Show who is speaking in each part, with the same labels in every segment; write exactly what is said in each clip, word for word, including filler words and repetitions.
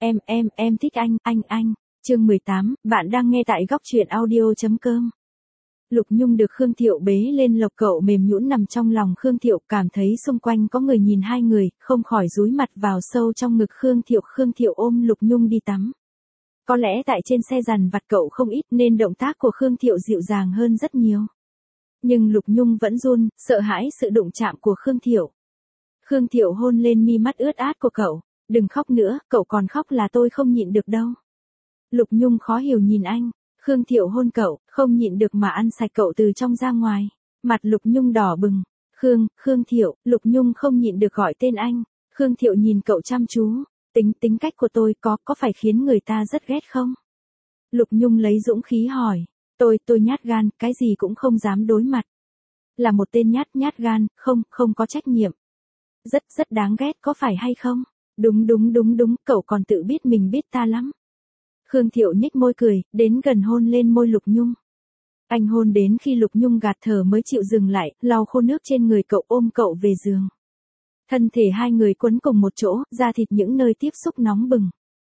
Speaker 1: Em, em, em thích anh, anh, anh. Chương mười tám, bạn đang nghe tại góc truyện audio.com. Lục Nhung được Khương Thiệu bế lên lộc cậu mềm nhũn nằm trong lòng Khương Thiệu, cảm thấy xung quanh có người nhìn hai người, không khỏi dúi mặt vào sâu trong ngực Khương Thiệu. Khương Thiệu ôm Lục Nhung đi tắm. Có lẽ tại trên xe dằn vặt cậu không ít nên động tác của Khương Thiệu dịu dàng hơn rất nhiều. Nhưng Lục Nhung vẫn run, sợ hãi sự đụng chạm của Khương Thiệu. Khương Thiệu hôn lên mi mắt ướt át của cậu. Đừng khóc nữa, cậu còn khóc là tôi không nhịn được đâu. Lục Nhung khó hiểu nhìn anh. Khương Thiệu hôn cậu, không nhịn được mà ăn sạch cậu từ trong ra ngoài. Mặt Lục Nhung đỏ bừng. Khương, Khương Thiệu, Lục Nhung không nhịn được gọi tên anh. Khương Thiệu nhìn cậu chăm chú. Tính, tính cách của tôi có, có phải khiến người ta rất ghét không? Lục Nhung lấy dũng khí hỏi. Tôi, tôi nhát gan, cái gì cũng không dám đối mặt. Là một tên nhát, nhát gan, không, không có trách nhiệm. Rất, rất đáng ghét có phải hay không? Đúng đúng đúng đúng, cậu còn tự biết mình biết ta lắm. Khương Thiệu nhếch môi cười, đến gần hôn lên môi Lục Nhung. Anh hôn đến khi Lục Nhung gạt thở mới chịu dừng lại, lau khô nước trên người cậu, ôm cậu về giường. Thân thể hai người quấn cùng một chỗ, da thịt những nơi tiếp xúc nóng bừng.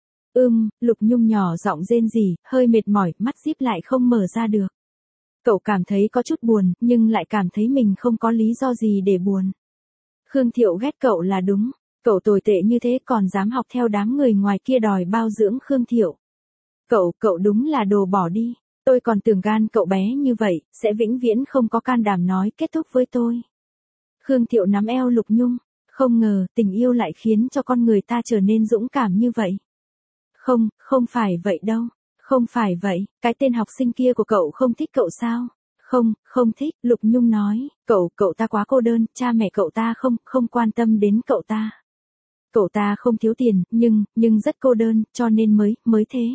Speaker 1: Ưm, Lục Nhung nhỏ giọng rên rỉ, hơi mệt mỏi, mắt díp lại không mở ra được. Cậu cảm thấy có chút buồn, nhưng lại cảm thấy mình không có lý do gì để buồn. Khương Thiệu ghét cậu là đúng. Cậu tồi tệ như thế còn dám học theo đám người ngoài kia đòi bao dưỡng Khương Thiệu. Cậu, cậu đúng là đồ bỏ đi. Tôi còn tưởng gan cậu bé như vậy, sẽ vĩnh viễn không có can đảm nói kết thúc với tôi. Khương Thiệu nắm eo Lục Nhung. Không ngờ, tình yêu lại khiến cho con người ta trở nên dũng cảm như vậy. Không, không phải vậy đâu. Không phải vậy, cái tên học sinh kia của cậu không thích cậu sao? Không, không thích, Lục Nhung nói. Cậu, cậu ta quá cô đơn, cha mẹ cậu ta không, không quan tâm đến cậu ta. Cậu ta không thiếu tiền, nhưng, nhưng rất cô đơn, cho nên mới, mới thế.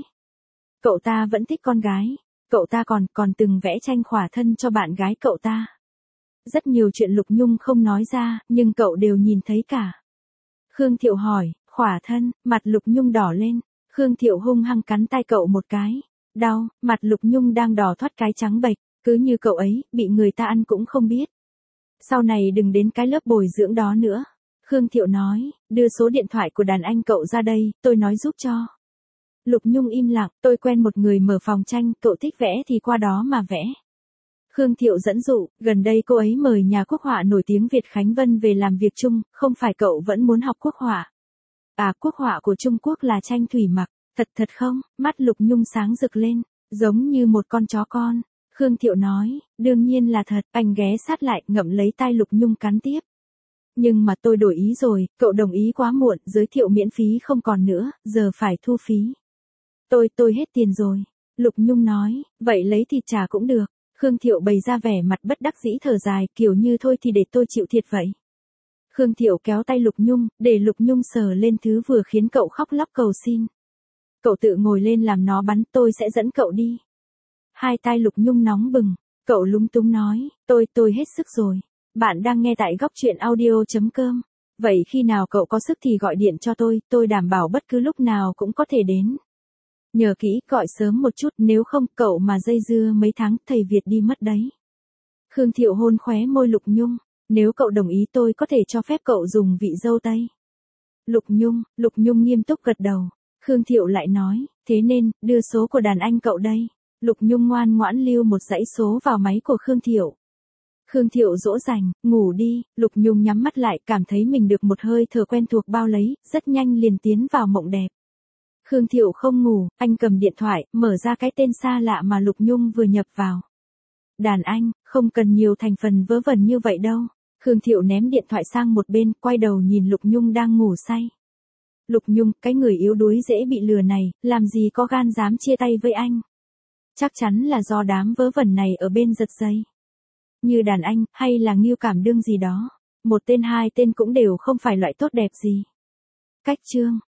Speaker 1: Cậu ta vẫn thích con gái. Cậu ta còn, còn từng vẽ tranh khỏa thân cho bạn gái cậu ta. Rất nhiều chuyện Lục Nhung không nói ra, nhưng cậu đều nhìn thấy cả. Khương Thiệu hỏi, khỏa thân, mặt Lục Nhung đỏ lên. Khương Thiệu hung hăng cắn tay cậu một cái. Đau, mặt Lục Nhung đang đỏ thoát cái trắng bệch, cứ như cậu ấy, bị người ta ăn cũng không biết. Sau này đừng đến cái lớp bồi dưỡng đó nữa. Khương Thiệu nói, đưa số điện thoại của đàn anh cậu ra đây, tôi nói giúp cho. Lục Nhung im lặng, tôi quen một người mở phòng tranh, cậu thích vẽ thì qua đó mà vẽ. Khương Thiệu dẫn dụ, gần đây cô ấy mời nhà quốc họa nổi tiếng Việt Khánh Vân về làm việc chung, không phải cậu vẫn muốn học quốc họa. À, quốc họa của Trung Quốc là tranh thủy mặc, thật thật không? Mắt Lục Nhung sáng rực lên, giống như một con chó con. Khương Thiệu nói, đương nhiên là thật, anh ghé sát lại, ngậm lấy tai Lục Nhung cắn tiếp. Nhưng mà tôi đổi ý rồi, cậu đồng ý quá muộn, giới thiệu miễn phí không còn nữa, giờ phải thu phí. Tôi, tôi hết tiền rồi. Lục Nhung nói, vậy lấy thịt trả cũng được. Khương Thiệu bày ra vẻ mặt bất đắc dĩ thở dài, kiểu như thôi thì để tôi chịu thiệt vậy. Khương Thiệu kéo tay Lục Nhung, để Lục Nhung sờ lên thứ vừa khiến cậu khóc lóc cầu xin. Cậu tự ngồi lên làm nó bắn, tôi sẽ dẫn cậu đi. Hai tay Lục Nhung nóng bừng, cậu lúng túng nói, tôi, tôi hết sức rồi. Bạn đang nghe tại góc truyện audio.com. Vậy khi nào cậu có sức thì gọi điện cho tôi, tôi đảm bảo bất cứ lúc nào cũng có thể đến. Nhớ kỹ, gọi sớm một chút, nếu không cậu mà dây dưa mấy tháng, thầy Việt đi mất đấy. Khương Thiệu hôn khóe môi Lục Nhung. Nếu cậu đồng ý tôi có thể cho phép cậu dùng vị dâu tây. Lục Nhung, Lục Nhung nghiêm túc gật đầu. Khương Thiệu lại nói, thế nên, đưa số của đàn anh cậu đây. Lục Nhung ngoan ngoãn lưu một dãy số vào máy của Khương Thiệu. Khương Thiệu dỗ dành, ngủ đi, Lục Nhung nhắm mắt lại, cảm thấy mình được một hơi thở quen thuộc bao lấy, rất nhanh liền tiến vào mộng đẹp. Khương Thiệu không ngủ, anh cầm điện thoại, mở ra cái tên xa lạ mà Lục Nhung vừa nhập vào. Đàn anh, không cần nhiều thành phần vớ vẩn như vậy đâu. Khương Thiệu ném điện thoại sang một bên, quay đầu nhìn Lục Nhung đang ngủ say. Lục Nhung, cái người yếu đuối dễ bị lừa này, làm gì có gan dám chia tay với anh. Chắc chắn là do đám vớ vẩn này ở bên giật dây. Như đàn anh, hay là Ngưu Cảm Đương gì đó. Một tên hai tên cũng đều không phải loại tốt đẹp gì. Cách chương.